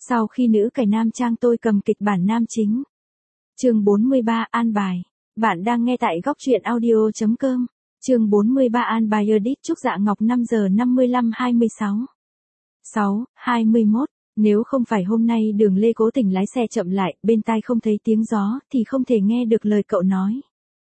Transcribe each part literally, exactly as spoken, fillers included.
Sau khi nữ cải nam trang tôi cầm kịch bản nam chính. Chương bốn mươi ba An bài. Bạn đang nghe tại góc truyện audio chấm com. Chương bốn mươi ba An bài edit Trúc Dạ Ngọc năm giờ năm mươi lăm hai mươi sáu. sáu, hai mươi mốt. Nếu không phải hôm nay Đường Lê cố tình lái xe chậm lại, bên tai không thấy tiếng gió, thì không thể nghe được lời cậu nói.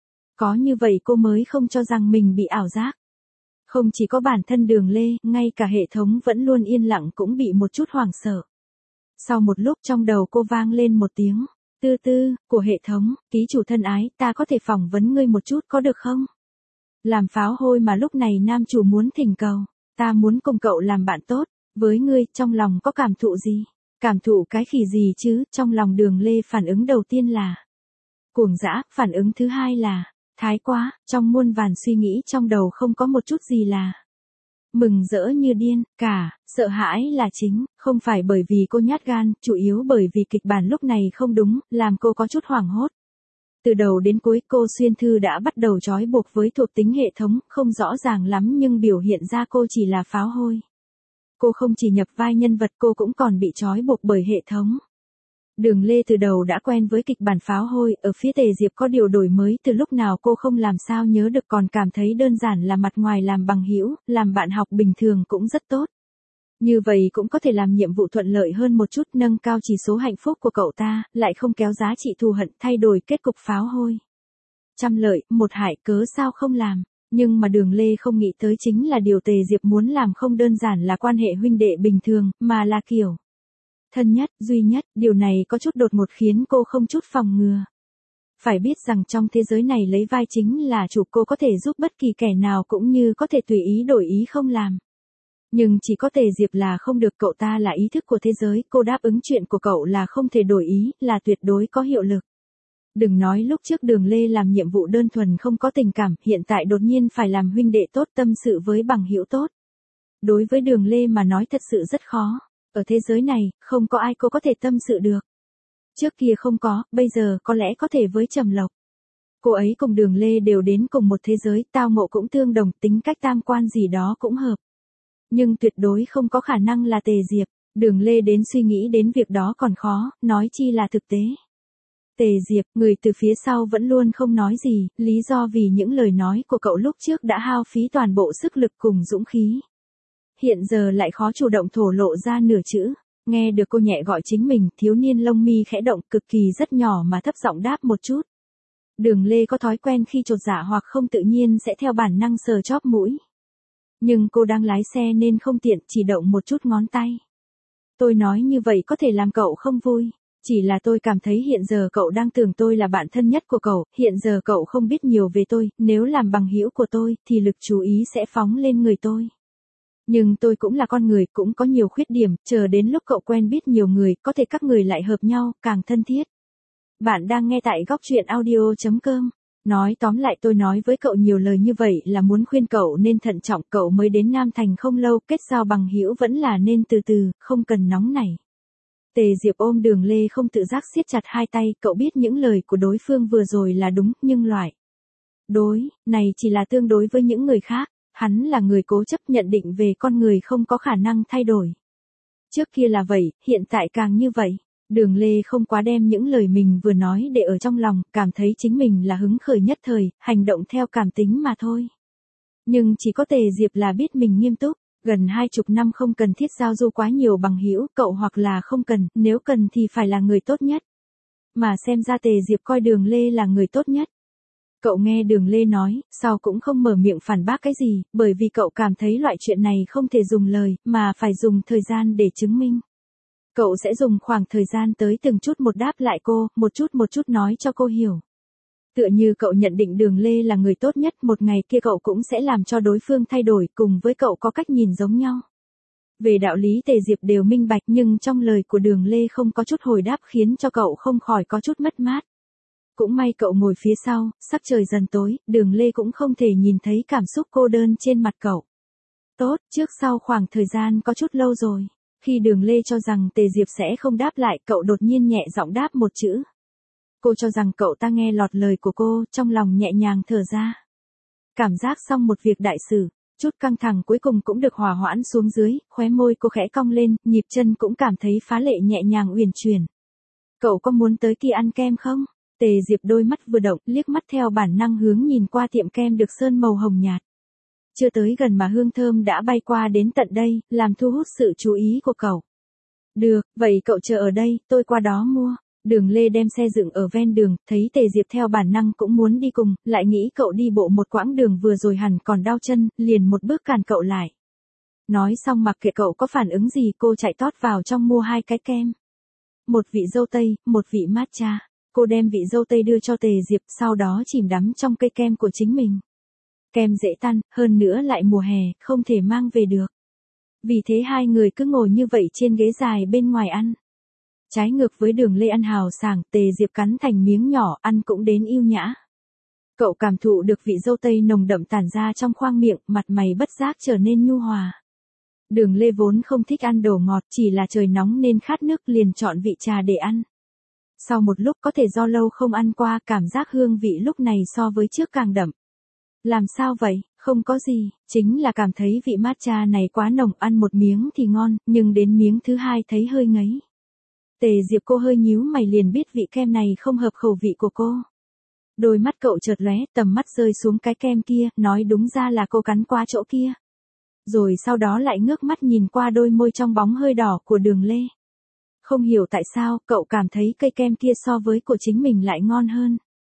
Có như vậy cô mới không cho rằng mình bị ảo giác. Không chỉ có bản thân Đường Lê, ngay cả hệ thống vẫn luôn yên lặng cũng bị một chút hoảng sợ. Sau một lúc trong đầu cô vang lên một tiếng, tư tư, của hệ thống, ký chủ thân ái, ta có thể phỏng vấn ngươi một chút có được không? Làm pháo hôi mà lúc này nam chủ muốn thỉnh cầu, ta muốn cùng cậu làm bạn tốt, với ngươi, trong lòng có cảm thụ gì? Cảm thụ cái khỉ gì chứ, trong lòng Đường Lê phản ứng đầu tiên là cuồng dã, phản ứng thứ hai là thái quá, trong muôn vàn suy nghĩ trong đầu không có một chút gì là mừng rỡ như điên, cả, sợ hãi là chính, không phải bởi vì cô nhát gan, chủ yếu bởi vì kịch bản lúc này không đúng, làm cô có chút hoảng hốt. Từ đầu đến cuối cô Xuyên Thư đã bắt đầu trói buộc với thuộc tính hệ thống, không rõ ràng lắm nhưng biểu hiện ra cô chỉ là pháo hôi. Cô không chỉ nhập vai nhân vật cô cũng còn bị trói buộc bởi hệ thống. Đường Lê từ đầu đã quen với kịch bản pháo hôi, ở phía Tề Diệp có điều đổi mới từ lúc nào cô không làm sao nhớ được, còn cảm thấy đơn giản là mặt ngoài làm bằng hữu, làm bạn học bình thường cũng rất tốt. Như vậy cũng có thể làm nhiệm vụ thuận lợi hơn một chút, nâng cao chỉ số hạnh phúc của cậu ta, lại không kéo giá trị thù hận, thay đổi kết cục pháo hôi. Trăm lợi, một hại, cớ sao không làm. Nhưng mà Đường Lê không nghĩ tới chính là điều Tề Diệp muốn làm không đơn giản là quan hệ huynh đệ bình thường, mà là kiểu thân nhất, duy nhất, điều này có chút đột ngột khiến cô không chút phòng ngừa. Phải biết rằng trong thế giới này lấy vai chính là chủ, cô có thể giúp bất kỳ kẻ nào cũng như có thể tùy ý đổi ý không làm. Nhưng chỉ có Tề Diệp là không được, cậu ta là ý thức của thế giới, cô đáp ứng chuyện của cậu là không thể đổi ý, là tuyệt đối có hiệu lực. Đừng nói lúc trước Đường Lê làm nhiệm vụ đơn thuần không có tình cảm, hiện tại đột nhiên phải làm huynh đệ tốt, tâm sự với bằng hữu tốt. Đối với Đường Lê mà nói thật sự rất khó. Ở thế giới này, không có ai cô có thể tâm sự được. Trước kia không có, bây giờ có lẽ có thể với Trầm Lộc. Cô ấy cùng Đường Lê đều đến cùng một thế giới, tao ngộ cũng tương đồng, tính cách tam quan gì đó cũng hợp. Nhưng tuyệt đối không có khả năng là Tề Diệp. Đường Lê đến suy nghĩ đến việc đó còn khó, nói chi là thực tế. Tề Diệp, người từ phía sau vẫn luôn không nói gì, lý do vì những lời nói của cậu lúc trước đã hao phí toàn bộ sức lực cùng dũng khí. Hiện giờ lại khó chủ động thổ lộ ra nửa chữ. Nghe được cô nhẹ gọi chính mình, thiếu niên lông mi khẽ động, cực kỳ rất nhỏ mà thấp giọng đáp một chút. Đường Lê có thói quen khi chột dạ hoặc không tự nhiên sẽ theo bản năng sờ chóp mũi. Nhưng cô đang lái xe nên không tiện, chỉ động một chút ngón tay. Tôi nói như vậy có thể làm cậu không vui. Chỉ là tôi cảm thấy hiện giờ cậu đang tưởng tôi là bạn thân nhất của cậu, hiện giờ cậu không biết nhiều về tôi, nếu làm bằng hữu của tôi, thì lực chú ý sẽ phóng lên người tôi. Nhưng tôi cũng là con người, cũng có nhiều khuyết điểm, chờ đến lúc cậu quen biết nhiều người, có thể các người lại hợp nhau, càng thân thiết. Bạn đang nghe tại góc truyện audio chấm com. Nói tóm lại tôi nói với cậu nhiều lời như vậy là muốn khuyên cậu nên thận trọng, cậu mới đến Nam Thành không lâu, kết giao bằng hữu vẫn là nên từ từ, không cần nóng nảy. Tề Diệp ôm Đường Lê không tự giác siết chặt hai tay, cậu biết những lời của đối phương vừa rồi là đúng, nhưng loại đối này chỉ là tương đối với những người khác. Hắn là người cố chấp, nhận định về con người không có khả năng thay đổi. Trước kia là vậy, hiện tại càng như vậy. Đường Lê không quá đem những lời mình vừa nói để ở trong lòng, cảm thấy chính mình là hứng khởi nhất thời, hành động theo cảm tính mà thôi. Nhưng chỉ có Tề Diệp là biết mình nghiêm túc, gần hai chục năm không cần thiết giao du quá nhiều bằng hữu, cậu hoặc là không cần, nếu cần thì phải là người tốt nhất. Mà xem ra Tề Diệp coi Đường Lê là người tốt nhất. Cậu nghe Đường Lê nói, sau cũng không mở miệng phản bác cái gì, bởi vì cậu cảm thấy loại chuyện này không thể dùng lời, mà phải dùng thời gian để chứng minh. Cậu sẽ dùng khoảng thời gian tới từng chút một đáp lại cô, một chút một chút nói cho cô hiểu. Tựa như cậu nhận định Đường Lê là người tốt nhất, một ngày kia cậu cũng sẽ làm cho đối phương thay đổi, cùng với cậu có cách nhìn giống nhau. Về đạo lý Tề Diệp đều minh bạch, nhưng trong lời của Đường Lê không có chút hồi đáp khiến cho cậu không khỏi có chút mất mát. Cũng may cậu ngồi phía sau, sắc trời dần tối, Đường Lê cũng không thể nhìn thấy cảm xúc cô đơn trên mặt cậu. Tốt, trước sau khoảng thời gian có chút lâu rồi. Khi Đường Lê cho rằng Tề Diệp sẽ không đáp lại, cậu đột nhiên nhẹ giọng đáp một chữ. Cô cho rằng cậu ta nghe lọt lời của cô, trong lòng nhẹ nhàng thở ra. Cảm giác xong một việc đại sự, Chút căng thẳng cuối cùng cũng được hòa hoãn xuống dưới, khóe môi cô khẽ cong lên, nhịp chân cũng cảm thấy phá lệ nhẹ nhàng uyển chuyển. Cậu có muốn tới kia ăn kem không? Tề Diệp đôi mắt vừa động, liếc mắt theo bản năng hướng nhìn qua tiệm kem được sơn màu hồng nhạt. Chưa tới gần mà hương thơm đã bay qua đến tận đây, làm thu hút sự chú ý của cậu. Được, vậy cậu chờ ở đây, tôi qua đó mua. Đường Lê đem xe dựng ở ven đường, thấy Tề Diệp theo bản năng cũng muốn đi cùng, lại nghĩ cậu đi bộ một quãng đường vừa rồi hẳn còn đau chân, liền một bước cản cậu lại. Nói xong mặc kệ cậu có phản ứng gì, cô chạy tót vào trong mua hai cái kem. Một vị dâu tây, một vị matcha. Cô đem vị dâu tây đưa cho Tề Diệp, sau đó chìm đắm trong cây kem của chính mình. Kem dễ tan, hơn nữa lại mùa hè, không thể mang về được. Vì thế hai người cứ ngồi như vậy trên ghế dài bên ngoài ăn. Trái ngược với Đường Lê ăn hào sảng, Tề Diệp cắn thành miếng nhỏ, ăn cũng đến yêu nhã. Cậu cảm thụ được vị dâu tây nồng đậm tản ra trong khoang miệng, mặt mày bất giác trở nên nhu hòa. Đường Lê vốn không thích ăn đồ ngọt, chỉ là trời nóng nên khát nước liền chọn vị trà để ăn. Sau một lúc có thể do lâu không ăn qua, cảm giác hương vị lúc này so với trước càng đậm. Làm sao vậy? Không có gì, chính là cảm thấy vị matcha này quá nồng, ăn một miếng thì ngon, nhưng đến miếng thứ hai thấy hơi ngấy. Tề Diệp cô hơi nhíu mày liền biết vị kem này không hợp khẩu vị của cô. Đôi mắt cậu chợt lóe, tầm mắt rơi xuống cái kem kia, nói đúng ra là cô cắn qua chỗ kia. Rồi sau đó lại ngước mắt nhìn qua đôi môi trong bóng hơi đỏ của Đường Lê. Không hiểu tại sao, cậu cảm thấy cây kem kia so với của chính mình lại ngon hơn.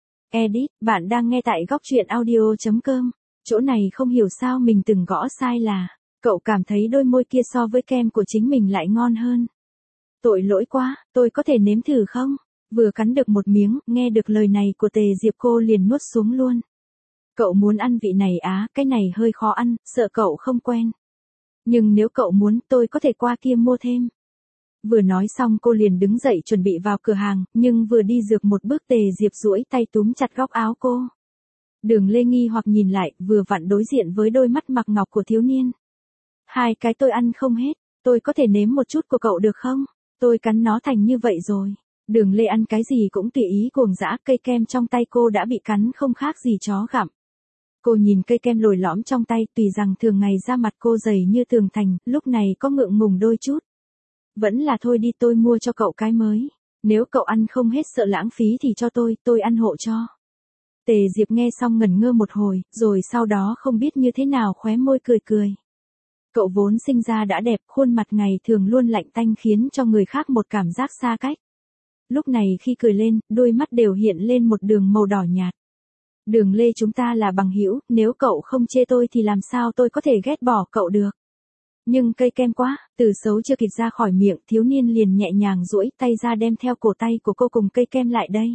Edit, bạn đang nghe tại góc truyện audio chấm com. Chỗ này không hiểu sao mình từng gõ sai là, cậu cảm thấy đôi môi kia so với kem của chính mình lại ngon hơn. Tội lỗi quá, tôi có thể nếm thử không? Vừa cắn được một miếng, nghe được lời này của Tề Diệp cô liền nuốt xuống luôn. Cậu muốn ăn vị này á, cái này hơi khó ăn, sợ cậu không quen. Nhưng nếu cậu muốn, tôi có thể qua kia mua thêm. Vừa nói xong cô liền đứng dậy chuẩn bị vào cửa hàng, nhưng vừa đi dược một bước Tề Diệp duỗi tay túm chặt góc áo cô. Đường Lê nghi hoặc nhìn lại, vừa vặn đối diện với đôi mắt mặc ngọc của thiếu niên. Hai cái tôi ăn không hết, tôi có thể nếm một chút của cậu được không? Tôi cắn nó thành như vậy rồi. Đường Lê ăn cái gì cũng tùy ý cuồng dã, cây kem trong tay cô đã bị cắn không khác gì chó gặm. Cô nhìn cây kem lồi lõm trong tay, tùy rằng thường ngày da mặt cô dày như tường thành, lúc này có ngượng ngùng đôi chút. Vẫn là thôi đi, tôi mua cho cậu cái mới. Nếu cậu ăn không hết sợ lãng phí thì cho tôi, tôi ăn hộ cho. Tề Diệp nghe xong ngẩn ngơ một hồi, rồi sau đó không biết như thế nào khóe môi cười cười. Cậu vốn sinh ra đã đẹp, khuôn mặt ngày thường luôn lạnh tanh khiến cho người khác một cảm giác xa cách. Lúc này khi cười lên, đôi mắt đều hiện lên một đường màu đỏ nhạt. Đường Lê, chúng ta là bằng hữu, nếu cậu không chê tôi thì làm sao tôi có thể ghét bỏ cậu được. Nhưng cây kem quá, từ xấu chưa kịp ra khỏi miệng, thiếu niên liền nhẹ nhàng duỗi tay ra đem theo cổ tay của cô cùng cây kem lại đây.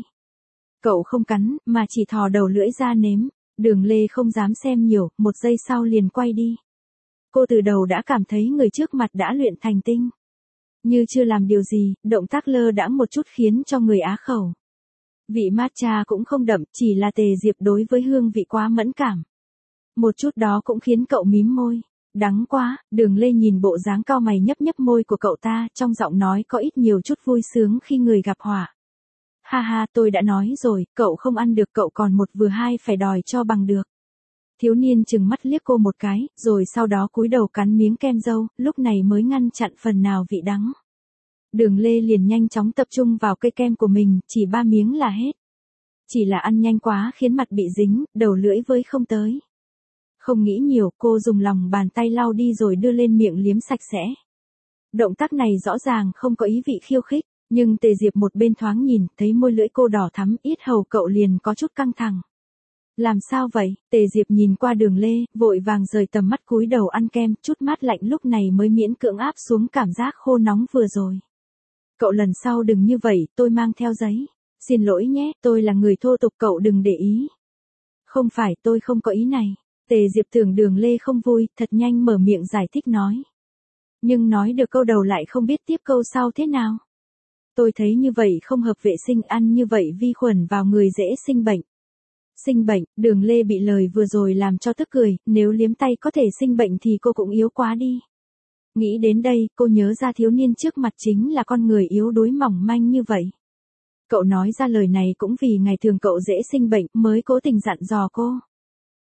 Cậu không cắn, mà chỉ thò đầu lưỡi ra nếm. Đường Lê không dám xem nhiều, một giây sau liền quay đi. Cô từ đầu đã cảm thấy người trước mặt đã luyện thành tinh. Như chưa làm điều gì, động tác lơ đãng một chút khiến cho người á khẩu. Vị matcha cũng không đậm, chỉ là Tề Diệp đối với hương vị quá mẫn cảm. Một chút đó cũng khiến cậu mím môi. Đắng quá, Đường Lê nhìn bộ dáng cau mày nhấp nhấp môi của cậu ta, trong giọng nói có ít nhiều chút vui sướng khi người gặp họa. Ha ha, tôi đã nói rồi, cậu không ăn được, cậu còn một vừa hai phải đòi cho bằng được. Thiếu niên chừng mắt liếc cô một cái, rồi sau đó cúi đầu cắn miếng kem dâu, lúc này mới ngăn chặn phần nào vị đắng. Đường Lê liền nhanh chóng tập trung vào cây kem của mình, chỉ ba miếng là hết. Chỉ là ăn nhanh quá khiến mặt bị dính, đầu lưỡi với không tới. Không nghĩ nhiều, cô dùng lòng bàn tay lau đi rồi đưa lên miệng liếm sạch sẽ. Động tác này rõ ràng không có ý vị khiêu khích, nhưng Tề Diệp một bên thoáng nhìn, thấy môi lưỡi cô đỏ thắm, yết hầu cậu liền có chút căng thẳng. Làm sao vậy? Tề Diệp nhìn qua Đường Lê, vội vàng rời tầm mắt cúi đầu ăn kem, chút mát lạnh lúc này mới miễn cưỡng áp xuống cảm giác khô nóng vừa rồi. Cậu lần sau đừng như vậy, tôi mang theo giấy. Xin lỗi nhé, tôi là người thô tục, cậu đừng để ý. Không phải, tôi không có ý này. Tề Diệp tưởng Đường Lê không vui, thật nhanh mở miệng giải thích nói. Nhưng nói được câu đầu lại không biết tiếp câu sau thế nào. Tôi thấy như vậy không hợp vệ sinh, ăn như vậy vi khuẩn vào người dễ sinh bệnh. Sinh bệnh, Đường Lê bị lời vừa rồi làm cho tức cười, nếu liếm tay có thể sinh bệnh thì cô cũng yếu quá đi. Nghĩ đến đây, cô nhớ ra thiếu niên trước mặt chính là con người yếu đuối mỏng manh như vậy. Cậu nói ra lời này cũng vì ngày thường cậu dễ sinh bệnh mới cố tình dặn dò cô.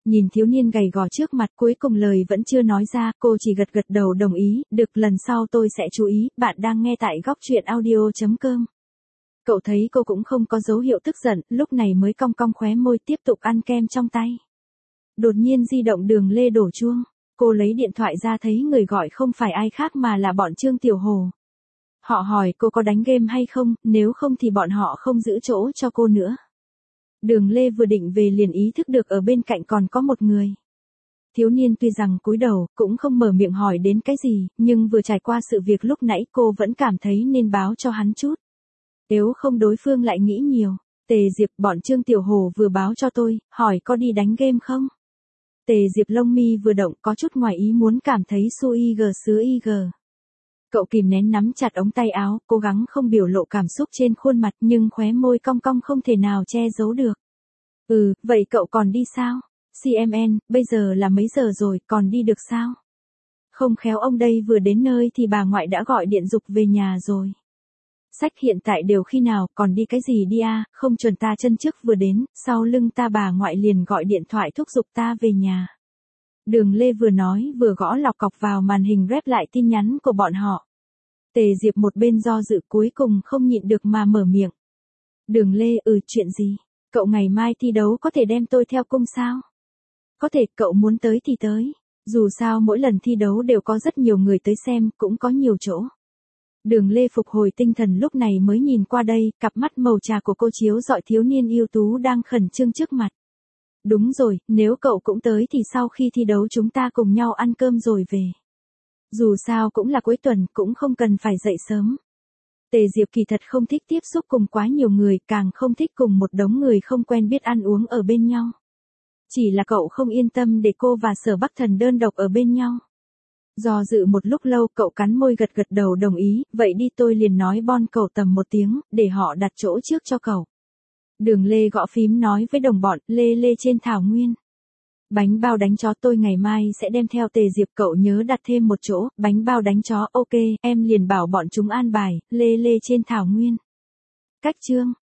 Nhìn thiếu niên gầy gò trước mặt cuối cùng lời vẫn chưa nói ra, cô chỉ gật gật đầu đồng ý, được lần sau tôi sẽ chú ý, bạn đang nghe tại góc truyện audio.com. Cậu thấy cô cũng không có dấu hiệu tức giận, lúc này mới cong cong khóe môi tiếp tục ăn kem trong tay. Đột nhiên di động Đường Lê đổ chuông, cô lấy điện thoại ra thấy người gọi không phải ai khác mà là bọn Trương Tiểu Hồ. Họ hỏi cô có đánh game hay không, nếu không thì bọn họ không giữ chỗ cho cô nữa. Đường Lê vừa định về liền ý thức được ở bên cạnh còn có một người. Thiếu niên tuy rằng cúi đầu, cũng không mở miệng hỏi đến cái gì, nhưng vừa trải qua sự việc lúc nãy cô vẫn cảm thấy nên báo cho hắn chút. Nếu không đối phương lại nghĩ nhiều. Tề Diệp, bọn Trương Tiểu Hồ vừa báo cho tôi, hỏi có đi đánh game không? Tề Diệp lông mi vừa động có chút ngoài ý muốn cảm thấy su y gờ sứa y gờ. Cậu kìm nén nắm chặt ống tay áo, cố gắng không biểu lộ cảm xúc trên khuôn mặt nhưng khóe môi cong cong không thể nào che giấu được. Ừ, vậy cậu còn đi sao? xê em en, bây giờ là mấy giờ rồi, còn đi được sao? Không khéo ông đây vừa đến nơi thì bà ngoại đã gọi điện giục về nhà rồi. Sách hiện tại đều khi nào, còn đi cái gì đi à, không chuẩn ta chân trước vừa đến, sau lưng ta bà ngoại liền gọi điện thoại thúc giục ta về nhà. Đường Lê vừa nói vừa gõ lọc cọc vào màn hình rep lại tin nhắn của bọn họ. Tề Diệp một bên do dự cuối cùng không nhịn được mà mở miệng. Đường Lê, ừ chuyện gì? Cậu ngày mai thi đấu có thể đem tôi theo cung sao? Có thể, cậu muốn tới thì tới. Dù sao mỗi lần thi đấu đều có rất nhiều người tới xem, cũng có nhiều chỗ. Đường Lê phục hồi tinh thần lúc này mới nhìn qua đây, cặp mắt màu trà của cô chiếu rọi thiếu niên ưu tú đang khẩn trương trước mặt. Đúng rồi, nếu cậu cũng tới thì sau khi thi đấu chúng ta cùng nhau ăn cơm rồi về. Dù sao cũng là cuối tuần, cũng không cần phải dậy sớm. Tề Diệp kỳ thật không thích tiếp xúc cùng quá nhiều người, càng không thích cùng một đống người không quen biết ăn uống ở bên nhau. Chỉ là cậu không yên tâm để cô và Sở Bắc Thần đơn độc ở bên nhau. Do dự một lúc lâu cậu cắn môi gật gật đầu đồng ý, vậy đi tôi liền nói bon cậu tầm một tiếng, để họ đặt chỗ trước cho cậu. Đường Lê gõ phím nói với đồng bọn, lê lê trên thảo nguyên. Bánh bao đánh chó tôi ngày mai sẽ đem theo. Tề Diệp, cậu nhớ đặt thêm một chỗ, bánh bao đánh chó, ok, em liền bảo bọn chúng an bài, lê lê trên thảo nguyên. Cách chương.